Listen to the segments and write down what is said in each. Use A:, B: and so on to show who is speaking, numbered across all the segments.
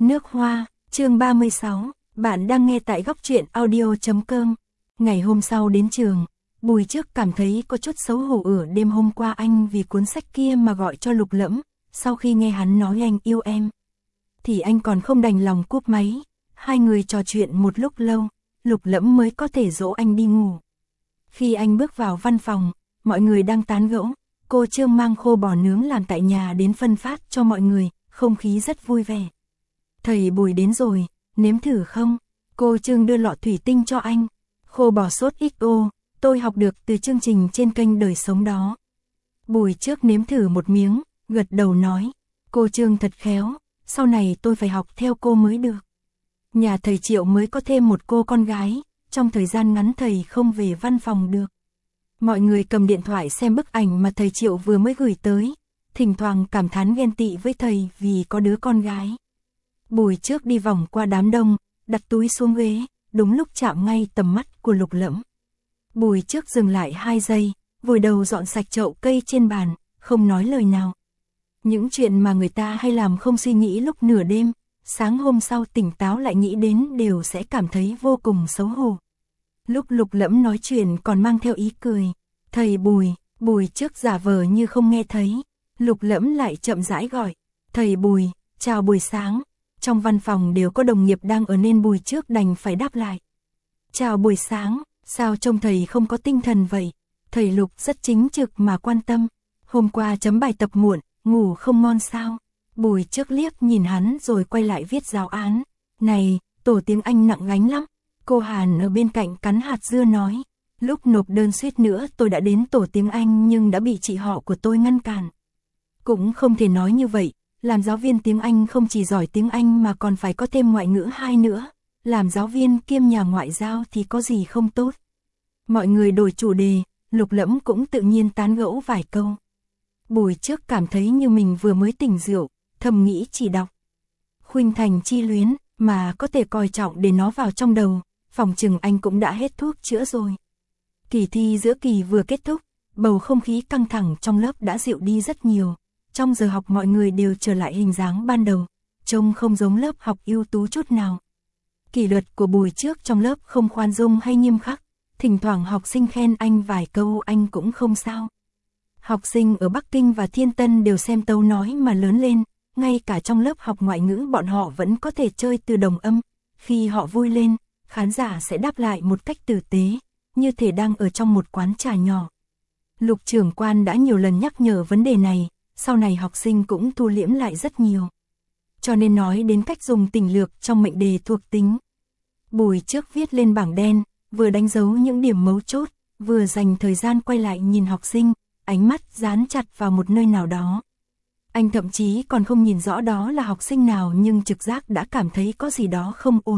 A: Nước hoa, chương 36, bạn đang nghe tại góc truyện audio.com. Ngày hôm sau đến trường, Bùi Trước cảm thấy có chút xấu hổ đêm hôm qua anh vì cuốn sách kia mà gọi cho Lục Lẫm, sau khi nghe hắn nói anh yêu em. Thì anh còn không đành lòng cúp máy, hai người trò chuyện một lúc lâu, Lục Lẫm mới có thể dỗ anh đi ngủ. Khi anh bước vào văn phòng, mọi người đang tán gẫu, cô Trương mang khô bò nướng làm tại nhà đến phân phát cho mọi người, không khí rất vui vẻ. Thầy Bùi đến rồi, nếm thử không? Cô Trương đưa lọ thủy tinh cho anh. Khô bò sốt XO, tôi học được từ chương trình trên kênh Đời Sống đó. Bùi Trước nếm thử một miếng, gật đầu nói, cô Trương thật khéo, sau này tôi phải học theo cô mới được. Nhà thầy Triệu mới có thêm một cô con gái, trong thời gian ngắn thầy không về văn phòng được. Mọi người cầm điện thoại xem bức ảnh mà thầy Triệu vừa mới gửi tới, thỉnh thoảng cảm thán ghen tị với thầy vì có đứa con gái. Bùi Trước đi vòng qua đám đông, đặt túi xuống ghế, đúng lúc chạm ngay tầm mắt của Lục Lẫm. Bùi Trước dừng lại 2 giây, vùi đầu dọn sạch chậu cây trên bàn, không nói lời nào. Những chuyện mà người ta hay làm không suy nghĩ lúc nửa đêm, sáng hôm sau tỉnh táo lại nghĩ đến đều sẽ cảm thấy vô cùng xấu hổ. Lúc Lục Lẫm nói chuyện còn mang theo ý cười, thầy Bùi, Bùi Trước giả vờ như không nghe thấy. Lục Lẫm lại chậm rãi gọi, thầy Bùi, chào buổi sáng. Trong văn phòng đều có đồng nghiệp đang ở nên Bùi Trước đành phải đáp lại. Chào buổi sáng, sao trông thầy không có tinh thần vậy? Thầy Lục rất chính trực mà quan tâm. Hôm qua chấm bài tập muộn, ngủ không ngon sao? Bùi Trước liếc nhìn hắn rồi quay lại viết giáo án. Này, tổ tiếng Anh nặng gánh lắm. Cô Hàn ở bên cạnh cắn hạt dưa nói. Lúc nộp đơn suýt nữa tôi đã đến tổ tiếng Anh nhưng đã bị chị họ của tôi ngăn cản. Cũng không thể nói như vậy. Làm giáo viên tiếng Anh không chỉ giỏi tiếng Anh mà còn phải có thêm ngoại ngữ 2 nữa. Làm giáo viên kiêm nhà ngoại giao thì có gì không tốt. Mọi người đổi chủ đề, Lục Lẫm cũng tự nhiên tán gẫu vài câu. Bùi Trước cảm thấy như mình vừa mới tỉnh rượu, thầm nghĩ chỉ đọc Khuynh Thành Chi Luyến mà có thể coi trọng để nó vào trong đầu, phòng chừng anh cũng đã hết thuốc chữa rồi. Kỳ thi giữa kỳ vừa kết thúc, bầu không khí căng thẳng trong lớp đã dịu đi rất nhiều. Trong giờ học mọi người đều trở lại hình dáng ban đầu, trông không giống lớp học ưu tú chút nào. Kỷ luật của Bùi Trước trong lớp không khoan dung hay nghiêm khắc, thỉnh thoảng học sinh khen anh vài câu anh cũng không sao. Học sinh ở Bắc Kinh và Thiên Tân đều xem tấu nói mà lớn lên, ngay cả trong lớp học ngoại ngữ bọn họ vẫn có thể chơi từ đồng âm. Khi họ vui lên, khán giả sẽ đáp lại một cách tử tế, như thể đang ở trong một quán trà nhỏ. Lục trưởng quan đã nhiều lần nhắc nhở vấn đề này. Sau này học sinh cũng thu liễm lại rất nhiều. Cho nên nói đến cách dùng tình lược trong mệnh đề thuộc tính. Bùi Trước viết lên bảng đen, vừa đánh dấu những điểm mấu chốt, vừa dành thời gian quay lại nhìn học sinh, ánh mắt dán chặt vào một nơi nào đó. Anh thậm chí còn không nhìn rõ đó là học sinh nào nhưng trực giác đã cảm thấy có gì đó không ổn.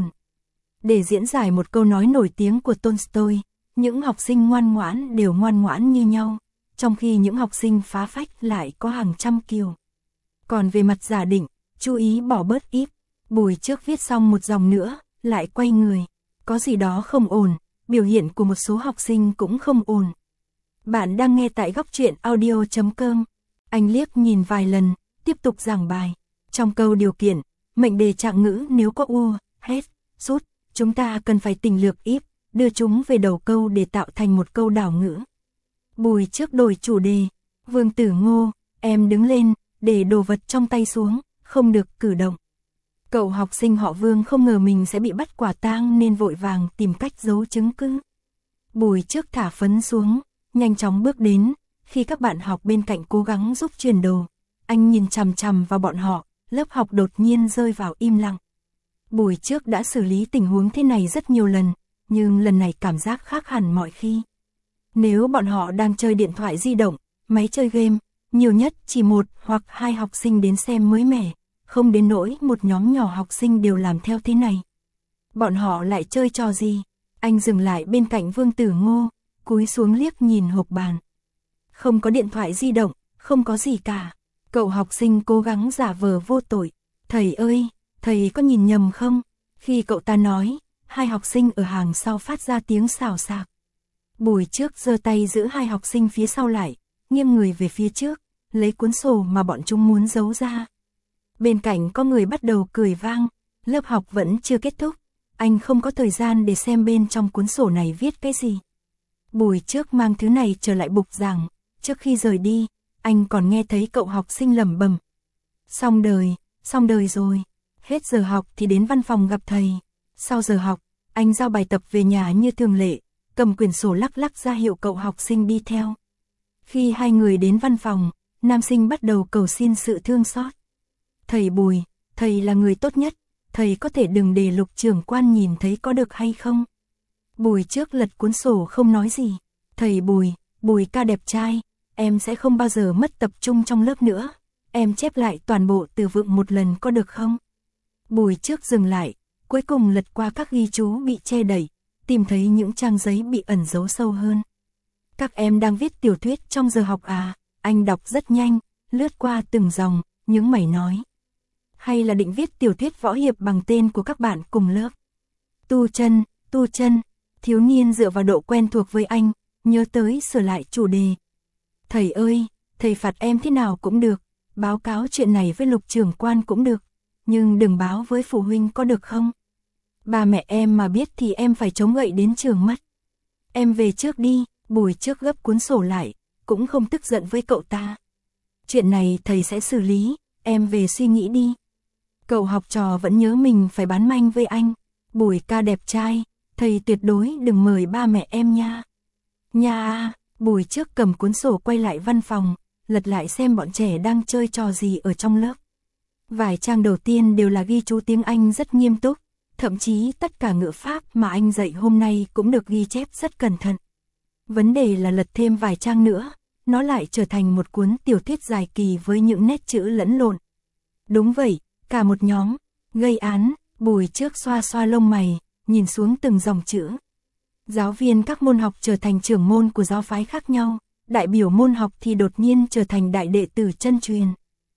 A: Để diễn giải một câu nói nổi tiếng của Tolstoy, những học sinh ngoan ngoãn đều ngoan ngoãn như nhau. Trong khi những học sinh phá phách lại có hàng trăm kiểu. Còn về mặt giả định, chú ý bỏ bớt if. Bùi Trước viết xong một dòng nữa, lại quay người. Có gì đó không ổn, biểu hiện của một số học sinh cũng không ổn. Bạn đang nghe tại góc truyện audio.com. Anh liếc nhìn vài lần, tiếp tục giảng bài. Trong câu điều kiện, mệnh đề trạng ngữ nếu có u, hết, rút, chúng ta cần phải tình lược if, đưa chúng về đầu câu để tạo thành một câu đảo ngữ. Bùi Trước đổi chủ đề, Vương Tử Ngô, em đứng lên, để đồ vật trong tay xuống, không được cử động. Cậu học sinh họ Vương không ngờ mình sẽ bị bắt quả tang nên vội vàng tìm cách giấu chứng cứ. Bùi Trước thả phấn xuống, nhanh chóng bước đến, khi các bạn học bên cạnh cố gắng giúp chuyển đồ. Anh nhìn chằm chằm vào bọn họ, lớp học đột nhiên rơi vào im lặng. Bùi Trước đã xử lý tình huống thế này rất nhiều lần, nhưng lần này cảm giác khác hẳn mọi khi. Nếu bọn họ đang chơi điện thoại di động, máy chơi game, nhiều nhất chỉ 1 hoặc 2 học sinh đến xem mới mẻ, không đến nỗi một nhóm nhỏ học sinh đều làm theo thế này. Bọn họ lại chơi trò gì? Anh dừng lại bên cạnh Vương Tử Ngô, cúi xuống liếc nhìn hộp bàn. Không có điện thoại di động, không có gì cả. Cậu học sinh cố gắng giả vờ vô tội. Thầy ơi, thầy có nhìn nhầm không? Khi cậu ta nói, 2 học sinh ở hàng sau phát ra tiếng xào xạc. Bùi Trước giơ tay giữ 2 học sinh phía sau lại, nghiêng người về phía trước, lấy cuốn sổ mà bọn chúng muốn giấu ra. Bên cạnh có người bắt đầu cười vang, lớp học vẫn chưa kết thúc, anh không có thời gian để xem bên trong cuốn sổ này viết cái gì. Buổi trước mang thứ này trở lại bục giảng, trước khi rời đi, anh còn nghe thấy cậu học sinh lẩm bẩm. Xong đời rồi, hết giờ học thì đến văn phòng gặp thầy. Sau giờ học, anh giao bài tập về nhà như thường lệ, cầm quyển sổ lắc lắc ra hiệu cậu học sinh đi theo. Khi hai người đến văn phòng, nam sinh bắt đầu cầu xin sự thương xót. Thầy Bùi, thầy là người tốt nhất, thầy có thể đừng để Lục trưởng quan nhìn thấy có được hay không? Bùi trước lật cuốn sổ không nói gì. Thầy Bùi, Bùi ca đẹp trai, em sẽ không bao giờ mất tập trung trong lớp nữa. Em chép lại toàn bộ từ vựng một lần có được không? Bùi trước dừng lại, cuối cùng lật qua các ghi chú bị che đậy, tìm thấy những trang giấy bị ẩn giấu sâu hơn. Các em đang viết tiểu thuyết trong giờ học à? Anh đọc rất nhanh, lướt qua từng dòng, những mày nói. Hay là định viết tiểu thuyết võ hiệp bằng tên của các bạn cùng lớp? Tu chân, thiếu niên dựa vào độ quen thuộc với anh, nhớ tới sửa lại chủ đề. Thầy ơi, thầy phạt em thế nào cũng được, báo cáo chuyện này với Lục trưởng quan cũng được, nhưng đừng báo với phụ huynh có được không? Ba mẹ em mà biết thì em phải chống gậy đến trường mất. Em về trước đi, Bùi trước gấp cuốn sổ lại, cũng không tức giận với cậu ta. Chuyện này thầy sẽ xử lý, em về suy nghĩ đi. Cậu học trò vẫn nhớ mình phải bán manh với anh. Bùi ca đẹp trai, thầy tuyệt đối đừng mời ba mẹ em nha. Nha. Bùi trước cầm cuốn sổ quay lại văn phòng, lật lại xem bọn trẻ đang chơi trò gì ở trong lớp. Vài trang đầu tiên đều là ghi chú tiếng Anh rất nghiêm túc, thậm chí tất cả ngữ pháp mà anh dạy hôm nay cũng được ghi chép rất cẩn thận. Vấn đề là lật thêm vài trang nữa, nó lại trở thành một cuốn tiểu thuyết dài kỳ với những nét chữ lẫn lộn. Đúng vậy, cả một nhóm, gây án. Bùi trước xoa xoa lông mày, nhìn xuống từng dòng chữ. Giáo viên các môn học trở thành trưởng môn của giáo phái khác nhau, đại biểu môn học thì đột nhiên trở thành đại đệ tử chân truyền.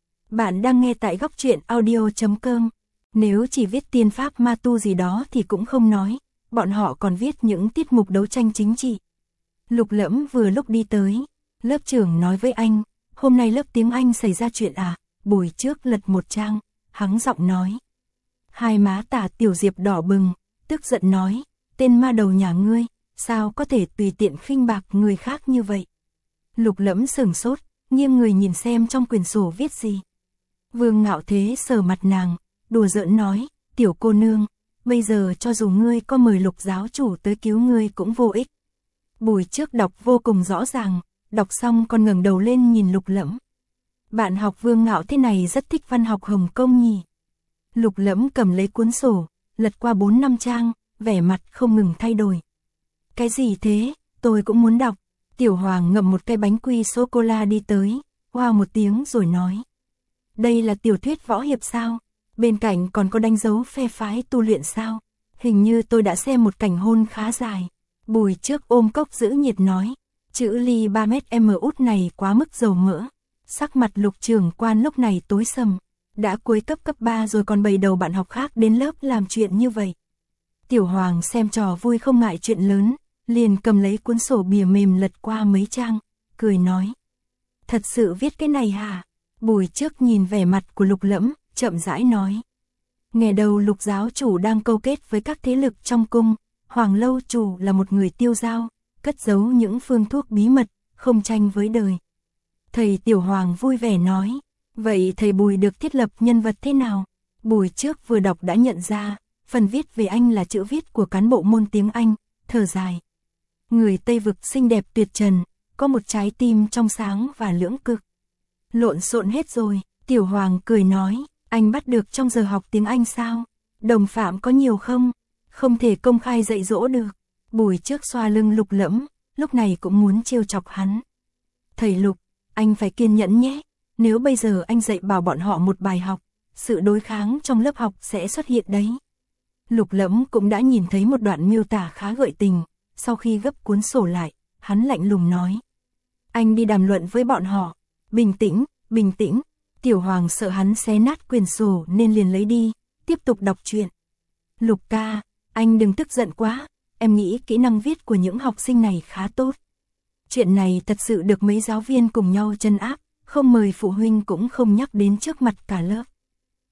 A: Bạn đang nghe tại góc truyện audio.com. Nếu chỉ viết tiên pháp ma tu gì đó thì cũng không nói, bọn họ còn viết những tiết mục đấu tranh chính trị. Lục Lẫm vừa lúc đi tới, lớp trưởng nói với anh, hôm nay lớp tiếng Anh xảy ra chuyện à? Bùi trước lật một trang, hắng giọng nói. Hai má Tả Tiểu Diệp đỏ bừng, tức giận nói, tên ma đầu nhà ngươi, sao có thể tùy tiện khinh bạc người khác như vậy? Lục Lẫm sửng sốt, nghiêng người nhìn xem trong quyển sổ viết gì. Vương Ngạo Thế sờ mặt nàng, đùa giỡn nói, tiểu cô nương, bây giờ cho dù ngươi có mời Lục giáo chủ tới cứu ngươi cũng vô ích. Bùi trước đọc vô cùng rõ ràng, đọc xong còn ngẩng đầu lên nhìn Lục Lẫm. Bạn học Vương Ngạo Thế này rất thích văn học Hồng Kông nhỉ? Lục Lẫm cầm lấy cuốn sổ, lật qua 4-5 trang, vẻ mặt không ngừng thay đổi. Cái gì thế, tôi cũng muốn đọc. Tiểu Hoàng ngậm một cái bánh quy sô-cô-la đi tới, wow một tiếng rồi nói. Đây là tiểu thuyết võ hiệp sao? Bên cạnh còn có đánh dấu phe phái tu luyện sao? Hình như tôi đã xem một cảnh hôn khá dài. Bùi trước ôm cốc giữ nhiệt nói, chữ ly 3m út này quá mức dầu mỡ. Sắc mặt Lục trưởng quan lúc này tối sầm, đã cuối cấp 3 rồi còn bày đầu bạn học khác đến lớp làm chuyện như vậy. Tiểu Hoàng xem trò vui không ngại chuyện lớn, liền cầm lấy cuốn sổ bìa mềm lật qua mấy trang, cười nói. Thật sự viết cái này hả? Bùi trước nhìn vẻ mặt của Lục Lẫm, chậm rãi nói. Nghe đầu Lục giáo chủ đang câu kết với các thế lực trong cung, Hoàng lâu chủ là một người tiêu dao, cất giấu những phương thuốc bí mật, không tranh với đời. Thầy Tiểu Hoàng vui vẻ nói, vậy thầy Bùi được thiết lập nhân vật thế nào? Bùi trước vừa đọc đã nhận ra, phần viết về anh là chữ viết của cán bộ môn tiếng Anh, thở dài. Người Tây Vực xinh đẹp tuyệt trần, có một trái tim trong sáng và lưỡng cực. Lộn xộn hết rồi, Tiểu Hoàng cười nói, anh bắt được trong giờ học tiếng Anh sao? Đồng phạm có nhiều không? Không thể công khai dạy dỗ được. Bùi trước xoa lưng Lục Lẫm, lúc này cũng muốn trêu chọc hắn. Thầy Lục, anh phải kiên nhẫn nhé, nếu bây giờ anh dạy bảo bọn họ một bài học, sự đối kháng trong lớp học sẽ xuất hiện đấy. Lục Lẫm cũng đã nhìn thấy một đoạn miêu tả khá gợi tình, sau khi gấp cuốn sổ lại, hắn lạnh lùng nói. Anh đi đàm luận với bọn họ, bình tĩnh, bình tĩnh. Tiểu Hoàng sợ hắn xé nát quyển sổ nên liền lấy đi, tiếp tục đọc truyện. Lục ca, anh đừng tức giận quá, em nghĩ kỹ năng viết của những học sinh này khá tốt. Chuyện này thật sự được mấy giáo viên cùng nhau trấn áp, không mời phụ huynh cũng không nhắc đến trước mặt cả lớp.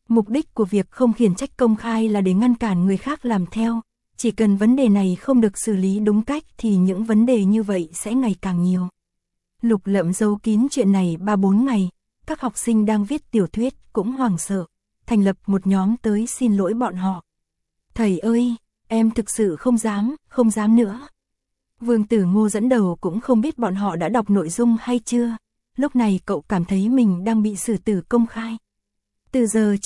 A: Mục đích của việc không khiển trách công khai là để ngăn cản người khác làm theo. Chỉ cần vấn đề này không được xử lý đúng cách thì những vấn đề như vậy sẽ ngày càng nhiều. Lục Lẫm giấu kín chuyện này 3-4 ngày, các học sinh đang viết tiểu thuyết cũng hoảng sợ, thành lập một nhóm tới xin lỗi bọn họ. Thầy ơi, em thực sự không dám nữa. Vương Tử Ngô dẫn đầu cũng không biết bọn họ đã đọc nội dung hay chưa, lúc này cậu cảm thấy mình đang bị xử tử công khai. Từ giờ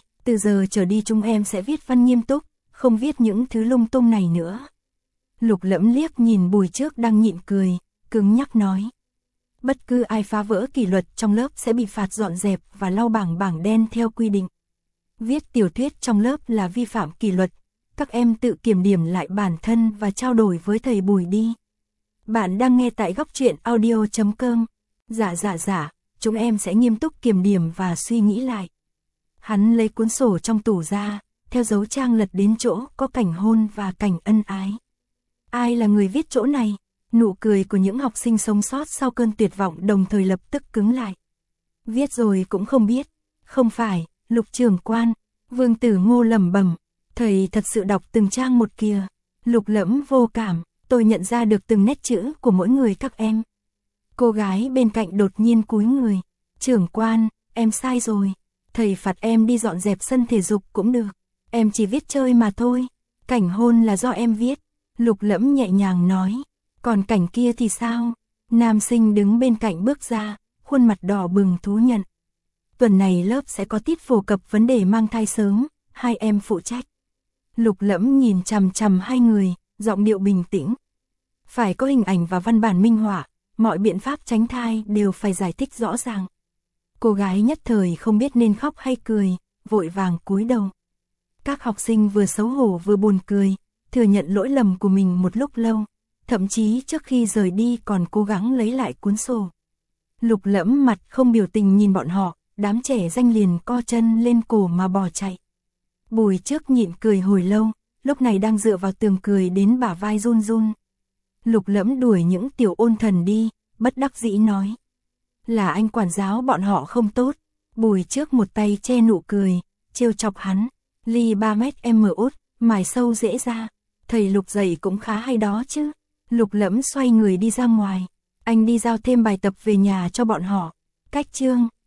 A: trở đi chúng em sẽ viết văn nghiêm túc, không viết những thứ lung tung này nữa. Lục Lẫm liếc nhìn Bùi Trước đang nhịn cười, cứng nhắc nói. Bất cứ ai phá vỡ kỷ luật trong lớp sẽ bị phạt dọn dẹp và lau bảng đen theo quy định. Viết tiểu thuyết trong lớp là vi phạm kỷ luật, các em tự kiểm điểm lại bản thân và trao đổi với thầy Bùi đi. Bạn đang nghe tại Góc Truyện Audio.com. Dạ, chúng em sẽ nghiêm túc kiểm điểm và suy nghĩ lại. Hắn lấy cuốn sổ trong tủ ra, theo dấu trang lật đến chỗ có cảnh hôn và cảnh ân ái. Ai là người viết chỗ này? Nụ cười của những học sinh sống sót sau cơn tuyệt vọng đồng thời lập tức cứng lại. Viết rồi cũng không biết. Không phải, Lục trưởng quan. Vương Tử Ngô lẩm bẩm. Thầy thật sự đọc từng trang một kìa. Lục Lẫm vô cảm. Tôi nhận ra được từng nét chữ của mỗi người các em. Cô gái bên cạnh đột nhiên cúi người. Trưởng quan, em sai rồi. Thầy phạt em đi dọn dẹp sân thể dục cũng được. Em chỉ viết chơi mà thôi. Cảnh hôn là do em viết. Lục Lẫm nhẹ nhàng nói. Còn cảnh kia thì sao? Nam sinh đứng bên cạnh bước ra, khuôn mặt đỏ bừng thú nhận. Tuần này lớp sẽ có tiết phổ cập vấn đề mang thai sớm, hai em phụ trách. Lục Lẫm nhìn chằm chằm hai người, giọng điệu bình tĩnh. Phải có hình ảnh và văn bản minh họa, mọi biện pháp tránh thai đều phải giải thích rõ ràng. Cô gái nhất thời không biết nên khóc hay cười, vội vàng cúi đầu. Các học sinh vừa xấu hổ vừa buồn cười, thừa nhận lỗi lầm của mình một lúc lâu. Thậm chí trước khi rời đi còn cố gắng lấy lại cuốn sổ. Lục Lẫm mặt không biểu tình nhìn bọn họ, đám trẻ danh liền co chân lên cổ mà bỏ chạy. Bùi Trước nhịn cười hồi lâu, lúc này đang dựa vào tường cười đến bả vai run run. Lục Lẫm đuổi những tiểu ôn thần đi, bất đắc dĩ nói. Là anh quản giáo bọn họ không tốt. Bùi Trước một tay che nụ cười, trêu chọc hắn. Ly 3 mét em út, mài sâu dễ ra. Thầy Lục dạy cũng khá hay đó chứ. Lục Lẫm xoay người đi ra ngoài. Anh đi giao thêm bài tập về nhà cho bọn họ. Cách chương